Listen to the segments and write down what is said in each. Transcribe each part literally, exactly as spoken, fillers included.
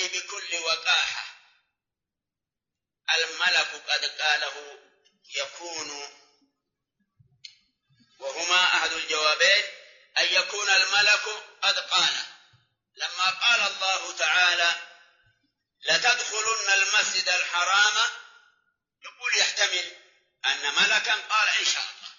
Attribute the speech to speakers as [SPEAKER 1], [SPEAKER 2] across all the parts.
[SPEAKER 1] بكل وقاحة. الملك قد قاله يكون، وهما أحد الجوابين، أن يكون الملك قد قال. لما قال الله تعالى لتدخلن المسجد الحرام، يقول يحتمل أن ملكا قال إن شاء الله،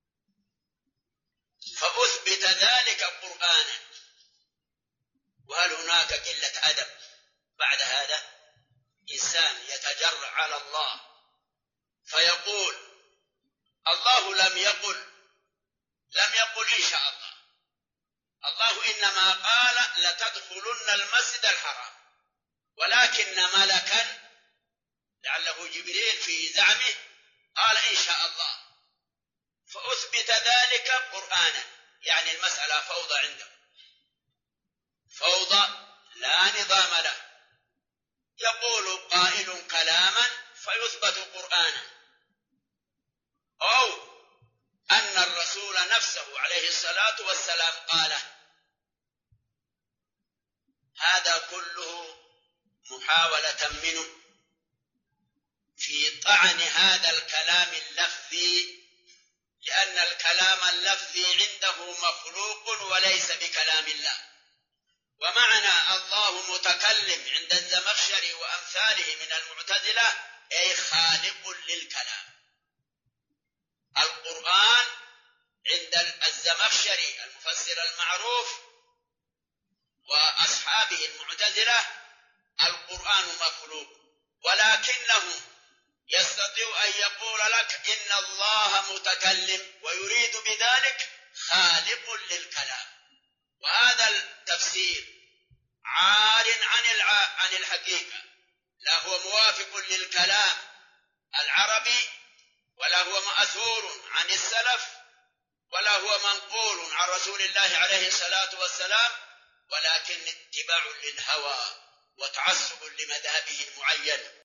[SPEAKER 1] فأثبت ذلك قرآنا. وهل هناك قلة أدب بعد هذا؟ إنسان يتجرأ على الله فيقول الله لم يقل لم يقل إن شاء الله، الله إنما قال لتدخلن المسجد الحرام، ولكن ملكا لعله جبريل في زعمه قال إن شاء الله، فأثبت ذلك قرآنا. يعني المسألة فوضى عنده، فوضى لا نظام له، يقول قائل كلاما فيثبت قرآنا، أو أن الرسول نفسه عليه الصلاة والسلام قاله. هذا كله محاولة منه في طعن هذا الكلام اللفظي، لأن الكلام اللفظي عنده مخلوق وليس بكلام الله. ومعنى الله متكلم عند الزمخشري وأمثاله من المعتزلة أي خالق للكلام. القرآن عند الزمخشري المفسر المعروف وأصحابه المعتزلة القرآن مخلوق، ولكنه يستطيع أن يقول لك إن الله متكلم ويريد بذلك خالق للكلام. وهذا التفسير عار عن عن الحقيقة، لا هو موافق للكلام العربي، ولا هو مأثور عن السلف، ولا هو منقول عن رسول الله عليه الصلاة والسلام، ولكن اتباع للهوى وتعصب لمذهبه المعين.